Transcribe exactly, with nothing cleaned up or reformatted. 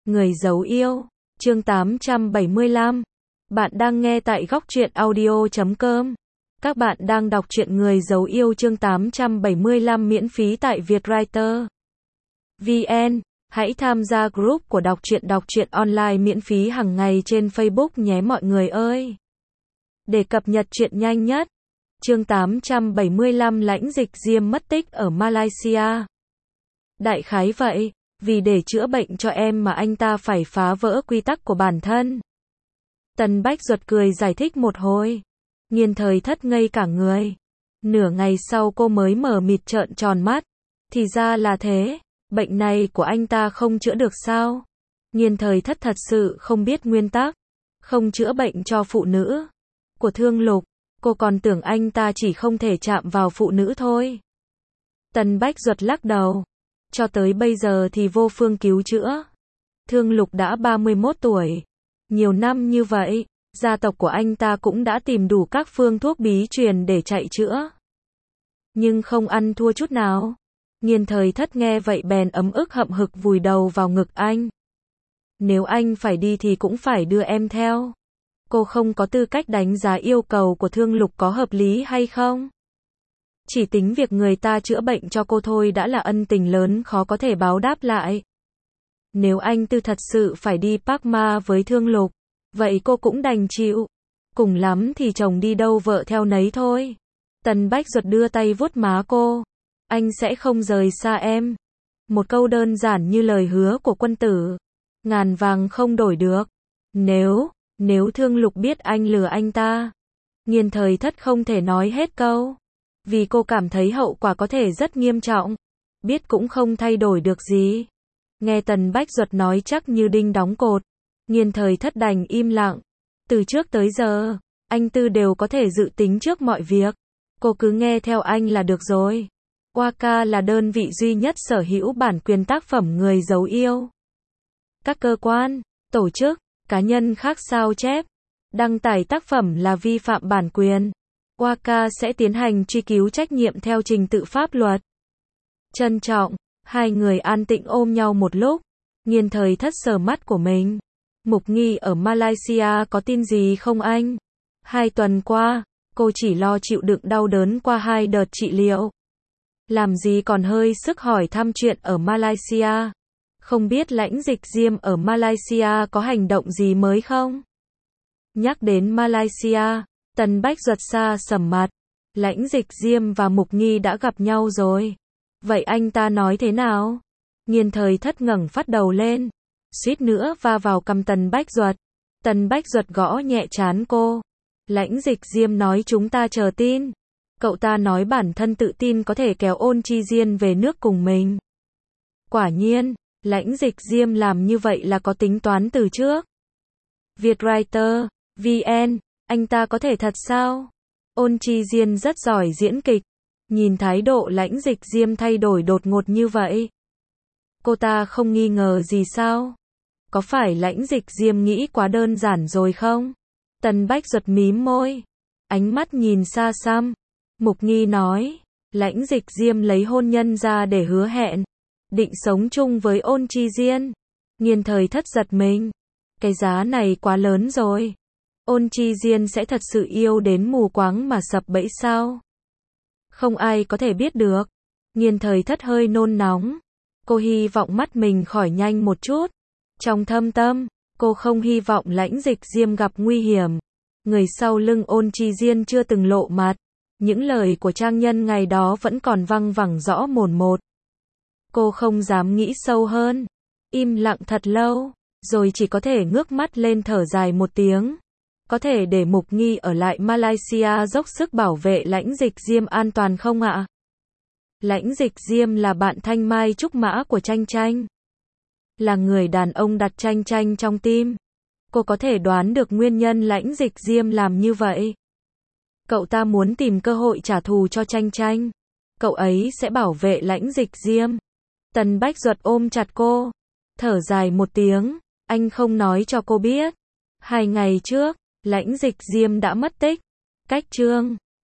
Người giấu yêu, chương tám trăm bảy mươi lăm. Bạn đang nghe tại góc truyện audio chấm com. Các bạn đang đọc truyện Người giấu yêu chương tám trăm bảy mươi lăm miễn phí tại Vietwriter vê en. Hãy tham gia group của đọc truyện đọc truyện online miễn phí hàng ngày trên Facebook nhé mọi người ơi. Để cập nhật truyện nhanh nhất. Chương tám trăm bảy mươi lăm Lãnh Dịch Diêm mất tích ở Malaysia. Đại khái vậy, vì để chữa bệnh cho em mà anh ta phải phá vỡ quy tắc của bản thân. Tần Bách Duật cười giải thích một hồi. Nghiên Thời Thất ngây cả người. Nửa ngày sau cô mới mở mịt trợn tròn mắt. Thì ra là thế, bệnh này của anh ta không chữa được sao? Nghiên Thời Thất thật sự không biết nguyên tắc, không chữa bệnh cho phụ nữ của Thương Lục. Cô còn tưởng anh ta chỉ không thể chạm vào phụ nữ thôi. Tần Bách Duật lắc đầu. Cho tới bây giờ thì vô phương cứu chữa. Thương Lục đã ba mươi mốt tuổi. Nhiều năm như vậy, gia tộc của anh ta cũng đã tìm đủ các phương thuốc bí truyền để chạy chữa. Nhưng không ăn thua chút nào. Nghiên Thời Thất nghe vậy bèn ấm ức hậm hực vùi đầu vào ngực anh. Nếu anh phải đi thì cũng phải đưa em theo. Cô không có tư cách đánh giá yêu cầu của Thương Lục có hợp lý hay không. Chỉ tính việc người ta chữa bệnh cho cô thôi đã là ân tình lớn khó có thể báo đáp lại. Nếu anh Tư thật sự phải đi Park Ma với Thương Lục, vậy cô cũng đành chịu. Cùng lắm thì chồng đi đâu vợ theo nấy thôi. Tần Bách Duật đưa tay vuốt má cô. Anh sẽ không rời xa em. Một câu đơn giản như lời hứa của quân tử. Ngàn vàng không đổi được. Nếu, nếu Thương Lục biết anh lừa anh ta. Nghiên Thời Thất không thể nói hết câu. Vì cô cảm thấy hậu quả có thể rất nghiêm trọng. Biết cũng không thay đổi được gì. Nghe Tần Bách Duật nói chắc như đinh đóng cột. Nghiên Thời Thất đành im lặng. Từ trước tới giờ, anh Tư đều có thể dự tính trước mọi việc. Cô cứ nghe theo anh là được rồi. Waka là đơn vị duy nhất sở hữu bản quyền tác phẩm Người giấu yêu. Các cơ quan, tổ chức, cá nhân khác sao chép, đăng tải tác phẩm là vi phạm bản quyền. Waka sẽ tiến hành truy cứu trách nhiệm theo trình tự pháp luật. Trân trọng, hai người an tĩnh ôm nhau một lúc. Nghiên Thời Thất sờ mắt của mình. Mục Nghi ở Malaysia có tin gì không anh? Hai tuần qua, cô chỉ lo chịu đựng đau đớn qua hai đợt trị liệu. Làm gì còn hơi sức hỏi thăm chuyện ở Malaysia. Không biết Lãnh Dịch Diêm ở Malaysia có hành động gì mới không? Nhắc đến Malaysia, Tần Bách Duật xa sầm mặt. Lãnh Dịch Diêm và Mục Nghi đã gặp nhau rồi. Vậy anh ta nói thế nào? Nghiên Thời Thất ngẩng phát đầu lên. Suýt nữa va vào cằm Tần Bách Duật. Tần Bách Duật gõ nhẹ trán cô. Lãnh Dịch Diêm nói chúng ta chờ tin. Cậu ta nói bản thân tự tin có thể kéo Ôn Chi Diên về nước cùng mình. Quả nhiên, Lãnh Dịch Diêm làm như vậy là có tính toán từ trước. Vietwriter vê en. Anh ta có thể thật sao? Ôn Chi Diên rất giỏi diễn kịch. Nhìn thái độ Lãnh Dịch Diêm thay đổi đột ngột như vậy. Cô ta không nghi ngờ gì sao? Có phải Lãnh Dịch Diêm nghĩ quá đơn giản rồi không? Tần Bách Duật mím môi. Ánh mắt nhìn xa xăm. Mục Nghi nói. Lãnh Dịch Diêm lấy hôn nhân ra để hứa hẹn. Định sống chung với Ôn Chi Diên. Nghiên Thời Thất giật mình. Cái giá này quá lớn rồi. Ôn Chi Diên sẽ thật sự yêu đến mù quáng mà sập bẫy sao? Không ai có thể biết được. Nghiên Thời Thất hơi nôn nóng. Cô hy vọng mắt mình khỏi nhanh một chút. Trong thâm tâm, cô không hy vọng Lãnh Dịch Diêm gặp nguy hiểm. Người sau lưng Ôn Chi Diên chưa từng lộ mặt. Những lời của trang nhân ngày đó vẫn còn văng vẳng rõ mồn một. Cô không dám nghĩ sâu hơn. Im lặng thật lâu, rồi chỉ có thể ngước mắt lên thở dài một tiếng. Có thể để Mục Nghi ở lại Malaysia dốc sức bảo vệ Lãnh Dịch Diêm an toàn không ạ? Lãnh Dịch Diêm là bạn thanh mai trúc mã của Tranh Tranh. Là người đàn ông đặt Tranh Tranh trong tim. Cô có thể đoán được nguyên nhân Lãnh Dịch Diêm làm như vậy. Cậu ta muốn tìm cơ hội trả thù cho Tranh Tranh. Cậu ấy sẽ bảo vệ Lãnh Dịch Diêm. Tần Bách Duật ôm chặt cô. Thở dài một tiếng. Anh không nói cho cô biết. Hai ngày trước, Lãnh Dịch Diêm đã mất tích. Cách chương